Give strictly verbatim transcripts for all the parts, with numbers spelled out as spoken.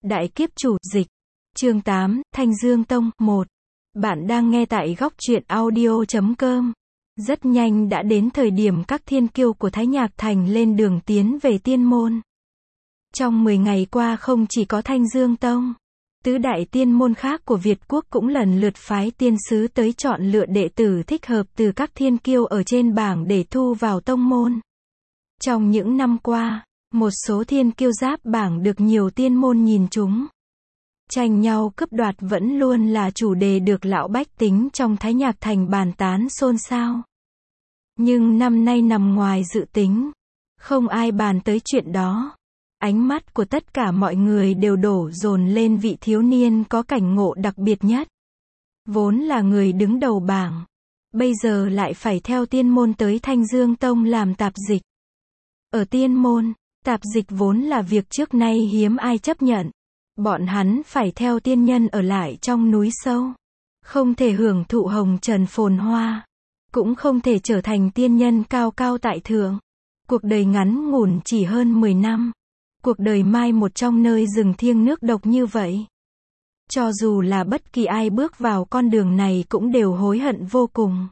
Đại kiếp chủ, dịch. Chương tám, Thanh Dương Tông, một. Bạn đang nghe tại góc truyện audio chấm com. Rất nhanh đã đến thời điểm các thiên kiêu của Thái Nhạc Thành lên đường tiến về tiên môn. Trong mười ngày qua không chỉ có Thanh Dương Tông, tứ đại tiên môn khác của Việt Quốc cũng lần lượt phái tiên sứ tới chọn lựa đệ tử thích hợp từ các thiên kiêu ở trên bảng để thu vào tông môn. Trong những năm qua, một số thiên kiêu giáp bảng được nhiều tiên môn nhìn trúng. Tranh nhau cướp đoạt vẫn luôn là chủ đề được lão bách tính trong Thái Nhạc Thành bàn tán xôn xao. Nhưng năm nay nằm ngoài dự tính. Không ai bàn tới chuyện đó. Ánh mắt của tất cả mọi người đều đổ dồn lên vị thiếu niên có cảnh ngộ đặc biệt nhất. Vốn là người đứng đầu bảng. Bây giờ lại phải theo tiên môn tới Thanh Dương Tông làm tạp dịch. Ở tiên môn, tạp dịch vốn là việc trước nay hiếm ai chấp nhận. Bọn hắn phải theo tiên nhân ở lại trong núi sâu. Không thể hưởng thụ hồng trần phồn hoa. Cũng không thể trở thành tiên nhân cao cao tại thượng. Cuộc đời ngắn ngủn chỉ hơn mười năm. Cuộc đời mai một trong nơi rừng thiêng nước độc như vậy. Cho dù là bất kỳ ai bước vào con đường này cũng đều hối hận vô cùng.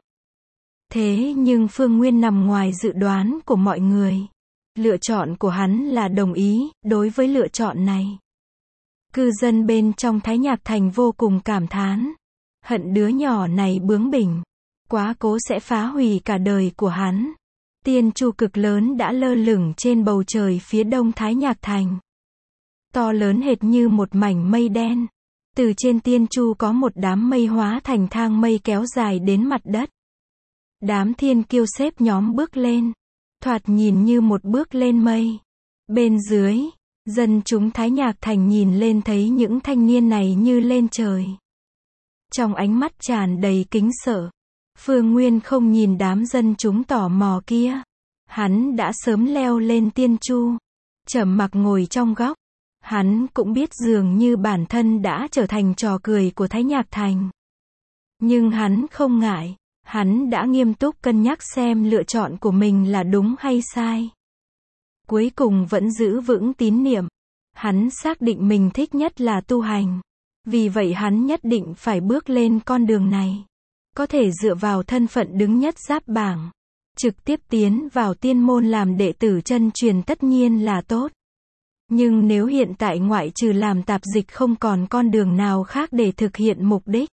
Thế nhưng Phương Nguyên nằm ngoài dự đoán của mọi người. Lựa chọn của hắn là đồng ý đối với lựa chọn này. Cư dân bên trong Thái Nhạc Thành vô cùng cảm thán. Hận đứa nhỏ này bướng bỉnh. Quá cố sẽ phá hủy cả đời của hắn. Tiên chu cực lớn đã lơ lửng trên bầu trời phía đông Thái Nhạc Thành. To lớn hệt như một mảnh mây đen. Từ trên tiên chu có một đám mây hóa thành thang mây kéo dài đến mặt đất. Đám thiên kiêu xếp nhóm bước lên. Thoạt nhìn như một bước lên mây. Bên dưới, dân chúng Thái Nhạc Thành nhìn lên thấy những thanh niên này như lên trời. Trong ánh mắt tràn đầy kính sợ. Phương Nguyên không nhìn đám dân chúng tò mò kia. Hắn đã sớm leo lên tiên chu. Trầm mặc ngồi trong góc. Hắn cũng biết dường như bản thân đã trở thành trò cười của Thái Nhạc Thành. Nhưng hắn không ngại. Hắn đã nghiêm túc cân nhắc xem lựa chọn của mình là đúng hay sai. Cuối cùng vẫn giữ vững tín niệm. Hắn xác định mình thích nhất là tu hành. Vì vậy hắn nhất định phải bước lên con đường này. Có thể dựa vào thân phận đứng nhất giáp bảng. Trực tiếp tiến vào tiên môn làm đệ tử chân truyền tất nhiên là tốt. Nhưng nếu hiện tại ngoại trừ làm tạp dịch không còn con đường nào khác để thực hiện mục đích.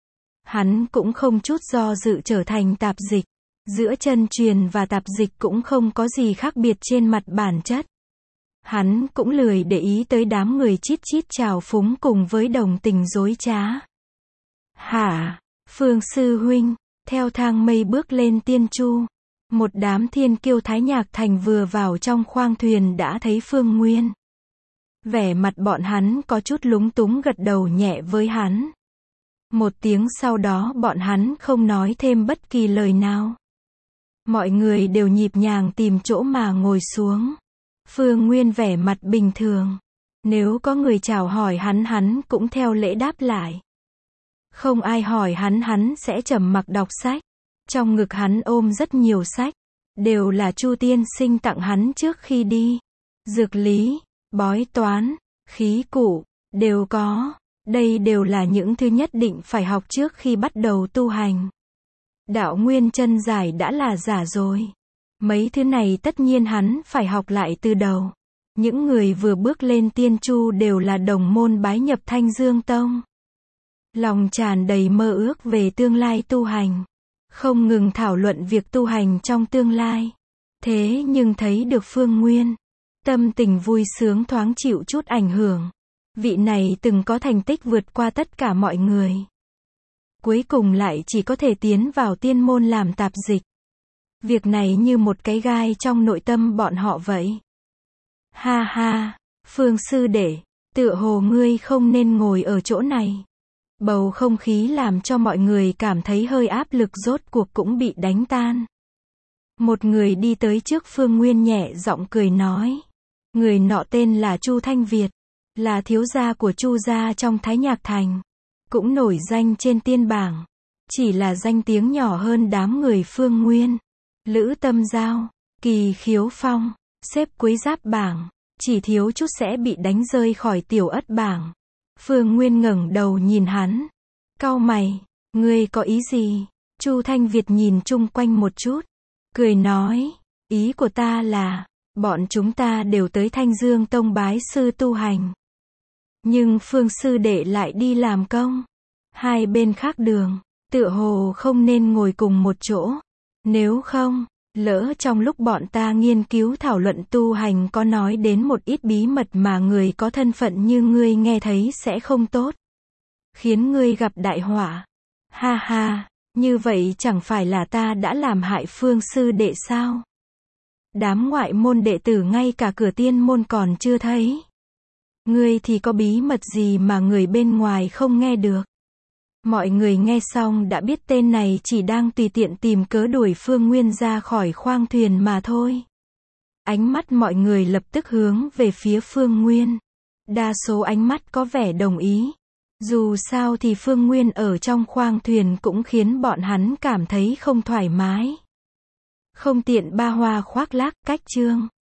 Hắn cũng không chút do dự trở thành tạp dịch. Giữa chân truyền và tạp dịch cũng không có gì khác biệt trên mặt bản chất. Hắn cũng lười để ý tới đám người chít chít trào phúng cùng với đồng tình dối trá. Hả? Phương sư huynh, theo thang mây bước lên tiên chu. Một đám thiên kiêu Thái Nhạc Thành vừa vào trong khoang thuyền đã thấy Phương Nguyên. Vẻ mặt bọn hắn có chút lúng túng gật đầu nhẹ với hắn. Một tiếng sau đó bọn hắn không nói thêm bất kỳ lời nào. Mọi người đều nhịp nhàng tìm chỗ mà ngồi xuống. Phương Nguyên vẻ mặt bình thường. Nếu có người chào hỏi hắn hắn cũng theo lễ đáp lại. Không ai hỏi hắn hắn sẽ trầm mặc đọc sách. Trong ngực hắn ôm rất nhiều sách. Đều là Chu tiên sinh tặng hắn trước khi đi. Dược lý, bói toán, khí cụ, đều có. Đây đều là những thứ nhất định phải học trước khi bắt đầu tu hành. Đạo nguyên chân giải đã là giả rồi. Mấy thứ này tất nhiên hắn phải học lại từ đầu. Những người vừa bước lên tiên chu đều là đồng môn bái nhập Thanh Dương Tông. Lòng tràn đầy mơ ước về tương lai tu hành. Không ngừng thảo luận việc tu hành trong tương lai. Thế nhưng thấy được Phương Nguyên. Tâm tình vui sướng thoáng chịu chút ảnh hưởng. Vị này từng có thành tích vượt qua tất cả mọi người. Cuối cùng lại chỉ có thể tiến vào tiên môn làm tạp dịch. Việc này như một cái gai trong nội tâm bọn họ vậy. Ha ha, Phương sư đệ, tựa hồ ngươi không nên ngồi ở chỗ này. Bầu không khí làm cho mọi người cảm thấy hơi áp lực rốt cuộc cũng bị đánh tan. Một người đi tới trước Phương Nguyên nhẹ giọng cười nói. Người nọ tên là Chu Thanh Việt. Là thiếu gia của Chu gia trong Thái Nhạc Thành. Cũng nổi danh trên tiên bảng. Chỉ là danh tiếng nhỏ hơn đám người Phương Nguyên. Lữ Tâm Giao, Kỳ Khiếu Phong, xếp cuối giáp bảng. chỉ thiếu chút sẽ bị đánh rơi khỏi tiểu ất bảng. Phương Nguyên ngẩng đầu nhìn hắn, cau mày, ngươi có ý gì? Chu Thanh Việt nhìn chung quanh một chút, cười nói, ý của ta là, bọn chúng ta đều tới Thanh Dương Tông bái sư tu hành. Nhưng Phương sư đệ lại đi làm công. Hai bên khác đường, tựa hồ không nên ngồi cùng một chỗ. Nếu không, lỡ trong lúc bọn ta nghiên cứu thảo luận tu hành có nói đến một ít bí mật mà người có thân phận như ngươi nghe thấy sẽ không tốt. Khiến ngươi gặp đại họa. Ha ha, như vậy chẳng phải là ta đã làm hại Phương sư đệ sao? Đám ngoại môn đệ tử ngay cả cửa tiên môn còn chưa thấy. Ngươi thì có bí mật gì mà người bên ngoài không nghe được? Mọi người nghe xong đã biết tên này chỉ đang tùy tiện tìm cớ đuổi Phương Nguyên ra khỏi khoang thuyền mà thôi. Ánh mắt mọi người lập tức hướng về phía Phương Nguyên. Đa số ánh mắt có vẻ đồng ý. Dù sao thì Phương Nguyên ở trong khoang thuyền cũng khiến bọn hắn cảm thấy không thoải mái. Không tiện ba hoa khoác lác, cách chương.